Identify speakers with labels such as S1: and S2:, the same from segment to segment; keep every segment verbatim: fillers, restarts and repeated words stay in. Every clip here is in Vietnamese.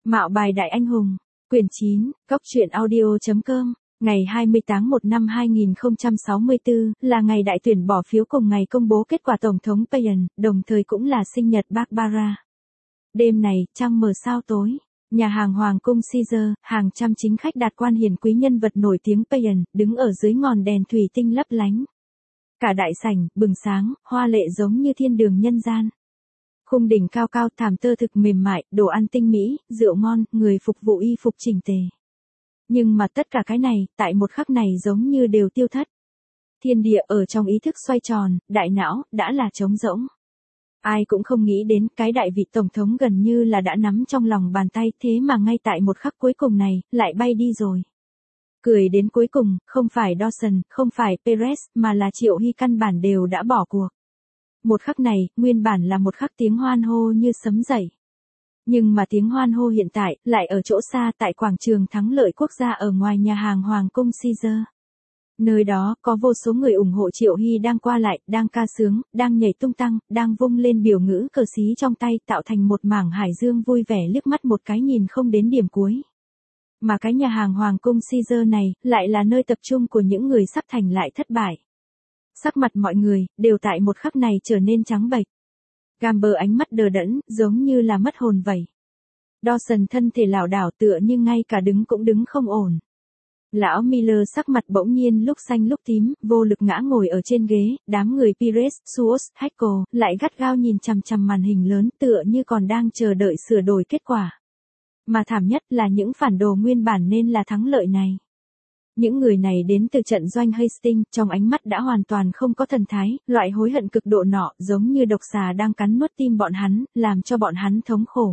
S1: Mạo bài đại anh hùng, quyển chín, góc truyện audio.com, ngày hai mươi tháng một năm hai nghìn không trăm sáu mươi tư, là ngày đại tuyển bỏ phiếu cùng ngày công bố kết quả Tổng thống Biden, đồng thời cũng là sinh nhật Barbara. Đêm này, trăng mờ sao tối, nhà hàng Hoàng cung Caesar, hàng trăm chính khách đạt quan hiển quý nhân vật nổi tiếng Biden, đứng ở dưới ngọn đèn thủy tinh lấp lánh. Cả đại sảnh, bừng sáng, hoa lệ giống như thiên đường nhân gian. Khung đỉnh cao cao, thảm tơ thực mềm mại, đồ ăn tinh mỹ, rượu ngon, người phục vụ y phục chỉnh tề. Nhưng mà tất cả cái này, tại một khắc này giống như đều tiêu thất. Thiên địa ở trong ý thức xoay tròn, đại não, đã là trống rỗng. Ai cũng không nghĩ đến cái đại vị Tổng thống gần như là đã nắm trong lòng bàn tay, thế mà ngay tại một khắc cuối cùng này, lại bay đi rồi. Cười đến cuối cùng, không phải Dawson, không phải Perez, mà là Triệu Hy căn bản đều đã bỏ cuộc. Một khắc này, nguyên bản là một khắc tiếng hoan hô như sấm dậy. Nhưng mà tiếng hoan hô hiện tại, lại ở chỗ xa tại quảng trường thắng lợi quốc gia ở ngoài nhà hàng Hoàng cung Caesar. Nơi đó, có vô số người ủng hộ Triệu Hy đang qua lại, đang ca sướng, đang nhảy tung tăng, đang vung lên biểu ngữ cờ xí trong tay, tạo thành một mảng hải dương vui vẻ liếc mắt một cái nhìn không đến điểm cuối. Mà cái nhà hàng Hoàng cung Caesar này, lại là nơi tập trung của những người sắp thành lại thất bại. Sắc mặt mọi người, đều tại một khắc này trở nên trắng bệch. Gamber ánh mắt đờ đẫn, giống như là mất hồn vậy. Dawson thân thể lảo đảo tựa như ngay cả đứng cũng đứng không ổn. Lão Miller sắc mặt bỗng nhiên lúc xanh lúc tím, vô lực ngã ngồi ở trên ghế, đám người Pires, Suos, Haeckel, lại gắt gao nhìn chằm chằm màn hình lớn tựa như còn đang chờ đợi sửa đổi kết quả. Mà thảm nhất là những phản đồ nguyên bản nên là thắng lợi này. Những người này đến từ trận doanh Hastings, trong ánh mắt đã hoàn toàn không có thần thái, loại hối hận cực độ nọ, giống như độc xà đang cắn nuốt tim bọn hắn, làm cho bọn hắn thống khổ.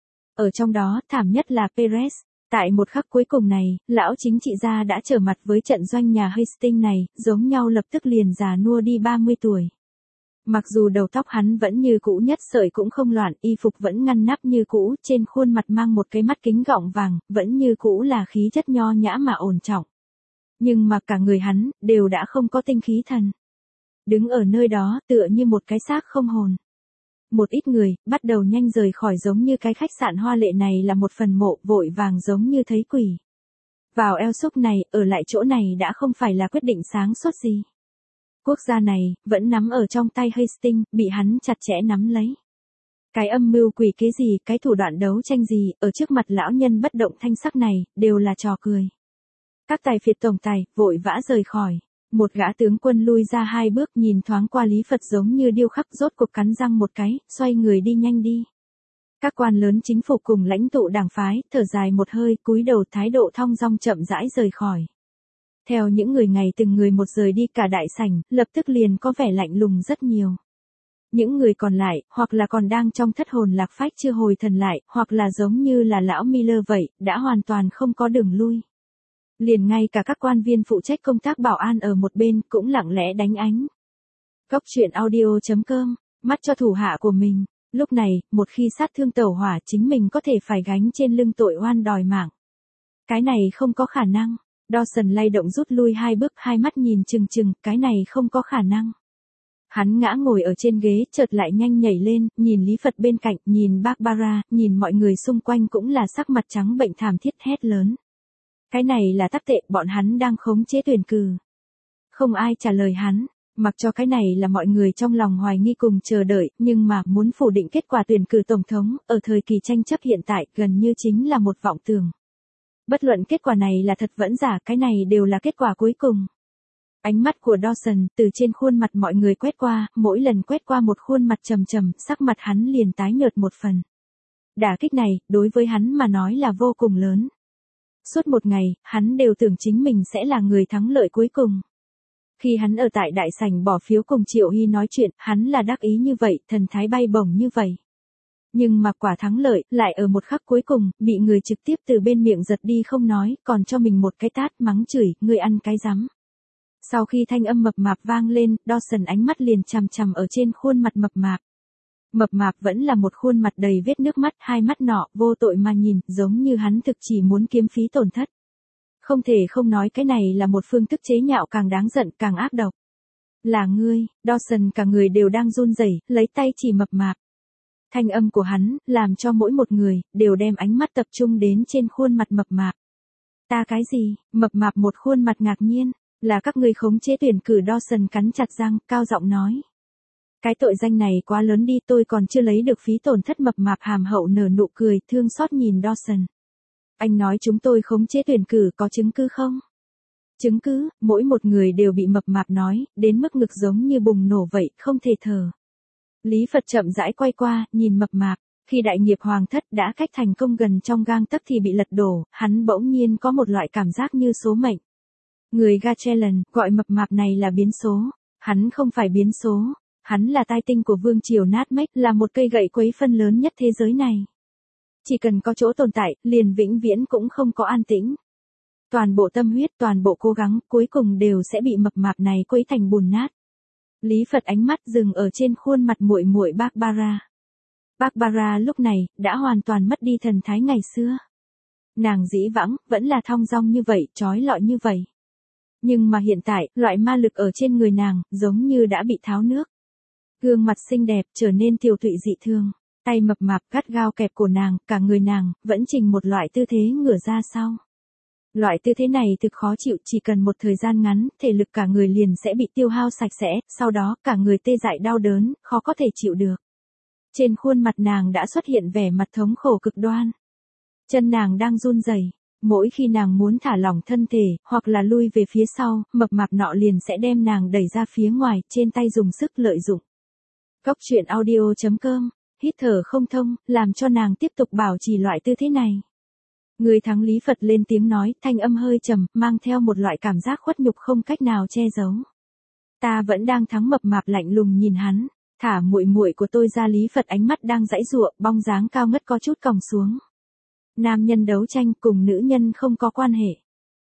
S1: Ở trong đó, thảm nhất là Perez. Tại một khắc cuối cùng này, lão chính trị gia đã trở mặt với trận doanh nhà Hastings này, giống nhau lập tức liền già nua đi ba mươi tuổi. Mặc dù đầu tóc hắn vẫn như cũ nhất sợi cũng không loạn, y phục vẫn ngăn nắp như cũ, trên khuôn mặt mang một cái mắt kính gọng vàng, vẫn như cũ là khí chất nho nhã mà ổn trọng. Nhưng mà cả người hắn, đều đã không có tinh khí thần. Đứng ở nơi đó, tựa như một cái xác không hồn. Một ít người, bắt đầu nhanh rời khỏi giống như cái khách sạn hoa lệ này là một phần mộ, vội vàng giống như thấy quỷ. Vào eo súc này, ở lại chỗ này đã không phải là quyết định sáng suốt gì. Quốc gia này, vẫn nắm ở trong tay Hastings, bị hắn chặt chẽ nắm lấy. Cái âm mưu quỷ kế gì, cái thủ đoạn đấu tranh gì, ở trước mặt lão nhân bất động thanh sắc này, đều là trò cười. Các tài phiệt tổng tài, vội vã rời khỏi. Một gã tướng quân lui ra hai bước nhìn thoáng qua Lý Phật giống như điêu khắc rốt cuộc cắn răng một cái, xoay người đi nhanh đi. Các quan lớn chính phủ cùng lãnh tụ đảng phái, thở dài một hơi, cúi đầu thái độ thong dong chậm rãi rời khỏi. Theo những người ngày từng người một rời đi cả đại sảnh, lập tức liền có vẻ lạnh lùng rất nhiều. Những người còn lại, hoặc là còn đang trong thất hồn lạc phách chưa hồi thần lại, hoặc là giống như là lão Miller vậy, đã hoàn toàn không có đường lui. Liền ngay cả các quan viên phụ trách công tác bảo an ở một bên cũng lặng lẽ đánh ánh. Góc truyện audio.com, mắt cho thủ hạ của mình. Lúc này, một khi sát thương tẩu hỏa chính mình có thể phải gánh trên lưng tội oan đòi mạng. Cái này không có khả năng. Dawson lay động rút lui hai bước, hai mắt nhìn chừng chừng, cái này không có khả năng. Hắn ngã ngồi ở trên ghế, chợt lại nhanh nhảy lên, nhìn Lý Phật bên cạnh, nhìn Barbara, nhìn mọi người xung quanh cũng là sắc mặt trắng bệnh thảm thiết hét lớn. Cái này là tắc tệ, bọn hắn đang khống chế tuyển cử. Không ai trả lời hắn, mặc cho cái này là mọi người trong lòng hoài nghi cùng chờ đợi, nhưng mà muốn phủ định kết quả tuyển cử tổng thống, ở thời kỳ tranh chấp hiện tại, gần như chính là một vọng tưởng. Bất luận kết quả này là thật vẫn giả, cái này đều là kết quả cuối cùng. Ánh mắt của Dawson, từ trên khuôn mặt mọi người quét qua, mỗi lần quét qua một khuôn mặt trầm trầm, sắc mặt hắn liền tái nhợt một phần. Đả kích này, đối với hắn mà nói là vô cùng lớn. Suốt một ngày, hắn đều tưởng chính mình sẽ là người thắng lợi cuối cùng. Khi hắn ở tại đại sảnh bỏ phiếu cùng Triệu Hy nói chuyện, hắn là đắc ý như vậy, thần thái bay bổng như vậy. Nhưng mà quả thắng lợi, lại ở một khắc cuối cùng, bị người trực tiếp từ bên miệng giật đi không nói, còn cho mình một cái tát mắng chửi, ngươi ăn cái rắm. Sau khi thanh âm mập mạp vang lên, Dawson ánh mắt liền chằm chằm ở trên khuôn mặt mập mạp. Mập mạp vẫn là một khuôn mặt đầy vết nước mắt, hai mắt nọ, vô tội mà nhìn, giống như hắn thực chỉ muốn kiếm phí tổn thất. Không thể không nói cái này là một phương thức chế nhạo càng đáng giận, càng ác độc. Là ngươi, Dawson cả người đều đang run rẩy, lấy tay chỉ mập mạp. Thanh âm của hắn, làm cho mỗi một người, đều đem ánh mắt tập trung đến trên khuôn mặt mập mạp. Ta cái gì, mập mạp một khuôn mặt ngạc nhiên, là các ngươi khống chế tuyển cử Dawson cắn chặt răng, cao giọng nói. Cái tội danh này quá lớn đi, tôi còn chưa lấy được phí tổn thất. Mập mạp hàm hậu nở nụ cười, thương xót nhìn Dawson. Anh nói chúng tôi khống chế tuyển cử, có chứng cứ không? Chứng cứ, mỗi một người đều bị mập mạp nói, đến mức ngực giống như bùng nổ vậy, không thể thở. Lý Phật chậm rãi quay qua, nhìn mập mạp, khi đại nghiệp hoàng thất đã cách thành công gần trong gang tấc thì bị lật đổ, hắn bỗng nhiên có một loại cảm giác như số mệnh. Người Gachelan gọi mập mạp này là biến số, hắn không phải biến số, hắn là tai tinh của vương triều nát mếch, là một cây gậy quấy phân lớn nhất thế giới này. Chỉ cần có chỗ tồn tại, liền vĩnh viễn cũng không có an tĩnh. Toàn bộ tâm huyết, toàn bộ cố gắng, cuối cùng đều sẽ bị mập mạp này quấy thành bùn nát. Lý Phật ánh mắt dừng ở trên khuôn mặt muội muội Barbara. Barbara lúc này, đã hoàn toàn mất đi thần thái ngày xưa. Nàng dĩ vãng, vẫn là thong dong như vậy, trói lọi như vậy. Nhưng mà hiện tại, loại ma lực ở trên người nàng, giống như đã bị tháo nước. Gương mặt xinh đẹp, trở nên tiều tụy dị thường. Tay mập mạp gắt gao kẹp cổ nàng, cả người nàng, vẫn trình một loại tư thế ngửa ra sau. Loại tư thế này thực khó chịu, chỉ cần một thời gian ngắn, thể lực cả người liền sẽ bị tiêu hao sạch sẽ, sau đó cả người tê dại đau đớn, khó có thể chịu được. Trên khuôn mặt nàng đã xuất hiện vẻ mặt thống khổ cực đoan. Chân nàng đang run rẩy, mỗi khi nàng muốn thả lỏng thân thể, hoặc là lui về phía sau, mập mạp nọ liền sẽ đem nàng đẩy ra phía ngoài, trên tay dùng sức lợi dụng. Góc truyện audio chấm com, hít thở không thông, làm cho nàng tiếp tục bảo trì loại tư thế này. Người thắng Lý Phật lên tiếng nói, thanh âm hơi trầm, mang theo một loại cảm giác khuất nhục không cách nào che giấu. Ta vẫn đang thắng. Mập mạp lạnh lùng nhìn hắn, thả muội muội của tôi ra. Lý Phật ánh mắt đang giãy giụa, bong dáng cao ngất có chút còng xuống. Nam nhân đấu tranh cùng nữ nhân không có quan hệ.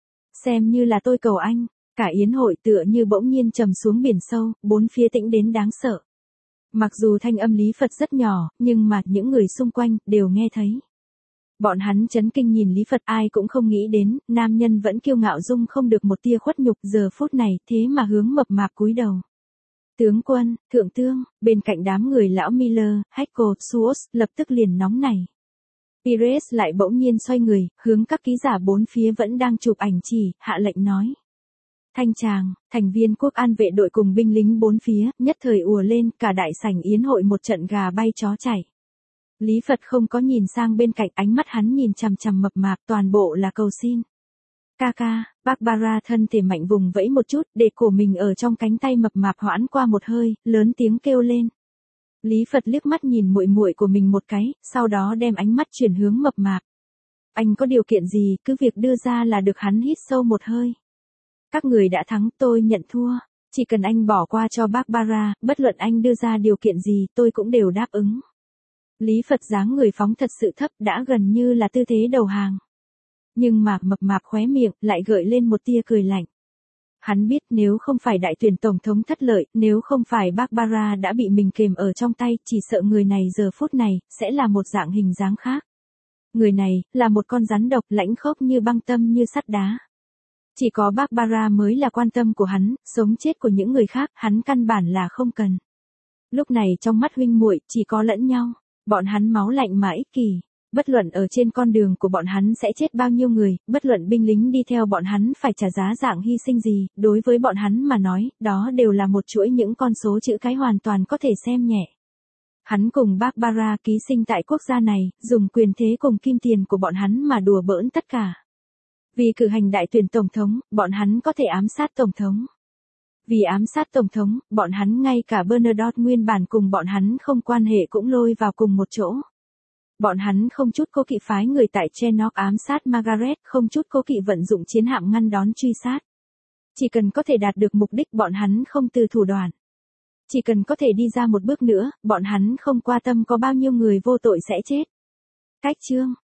S1: Xem như là tôi cầu anh, cả yến hội tựa như bỗng nhiên trầm xuống biển sâu, bốn phía tĩnh đến đáng sợ. Mặc dù thanh âm Lý Phật rất nhỏ, nhưng mà những người xung quanh đều nghe thấy. Bọn hắn chấn kinh nhìn Lý Phật, ai cũng không nghĩ đến, nam nhân vẫn kiêu ngạo dung không được một tia khuất nhục, giờ phút này, thế mà hướng mập mạp cúi đầu. Tướng quân, thượng tướng, bên cạnh đám người lão Miller, Hackle, Suos, lập tức liền nóng nảy. Pires lại bỗng nhiên xoay người, hướng các ký giả bốn phía vẫn đang chụp ảnh chỉ, hạ lệnh nói. Thanh tràng, thành viên quốc an vệ đội cùng binh lính bốn phía, nhất thời ùa lên, cả đại sảnh yến hội một trận gà bay chó chạy. Lý Phật không có nhìn sang bên cạnh, ánh mắt hắn nhìn chằm chằm mập mạp, toàn bộ là cầu xin. Ca ca, Barbara thân thể mạnh vùng vẫy một chút, để cổ mình ở trong cánh tay mập mạp hoãn qua một hơi, lớn tiếng kêu lên. Lý Phật liếc mắt nhìn muội muội của mình một cái, sau đó đem ánh mắt chuyển hướng mập mạp. Anh có điều kiện gì, cứ việc đưa ra là được. Hắn hít sâu một hơi. Các người đã thắng, tôi nhận thua. Chỉ cần anh bỏ qua cho Barbara, bất luận anh đưa ra điều kiện gì, tôi cũng đều đáp ứng. Lý Phật dáng người phóng thật sự thấp, đã gần như là tư thế đầu hàng. Nhưng mà mập mạp khóe miệng lại gợi lên một tia cười lạnh. Hắn biết nếu không phải đại tuyển tổng thống thất lợi, nếu không phải Barbara đã bị mình kềm ở trong tay, chỉ sợ người này giờ phút này, sẽ là một dạng hình dáng khác. Người này, là một con rắn độc lãnh khốc như băng, tâm như sắt đá. Chỉ có Barbara mới là quan tâm của hắn, sống chết của những người khác, hắn căn bản là không cần. Lúc này trong mắt huynh muội chỉ có lẫn nhau. Bọn hắn máu lạnh mà ích kỷ. Bất luận ở trên con đường của bọn hắn sẽ chết bao nhiêu người, bất luận binh lính đi theo bọn hắn phải trả giá dạng hy sinh gì, đối với bọn hắn mà nói, đó đều là một chuỗi những con số chữ cái hoàn toàn có thể xem nhẹ. Hắn cùng Barbara ký sinh tại quốc gia này, dùng quyền thế cùng kim tiền của bọn hắn mà đùa bỡn tất cả. Vì cử hành đại tuyển tổng thống, bọn hắn có thể ám sát tổng thống. Vì ám sát tổng thống, bọn hắn ngay cả Bernadotte nguyên bản cùng bọn hắn không quan hệ cũng lôi vào cùng một chỗ. Bọn hắn không chút cố kỵ phái người tại Chernock ám sát Margaret, không chút cố kỵ vận dụng chiến hạm ngăn đón truy sát. Chỉ cần có thể đạt được mục đích, bọn hắn không từ thủ đoạn. Chỉ cần có thể đi ra một bước nữa, bọn hắn không qua tâm có bao nhiêu người vô tội sẽ chết. Cách chương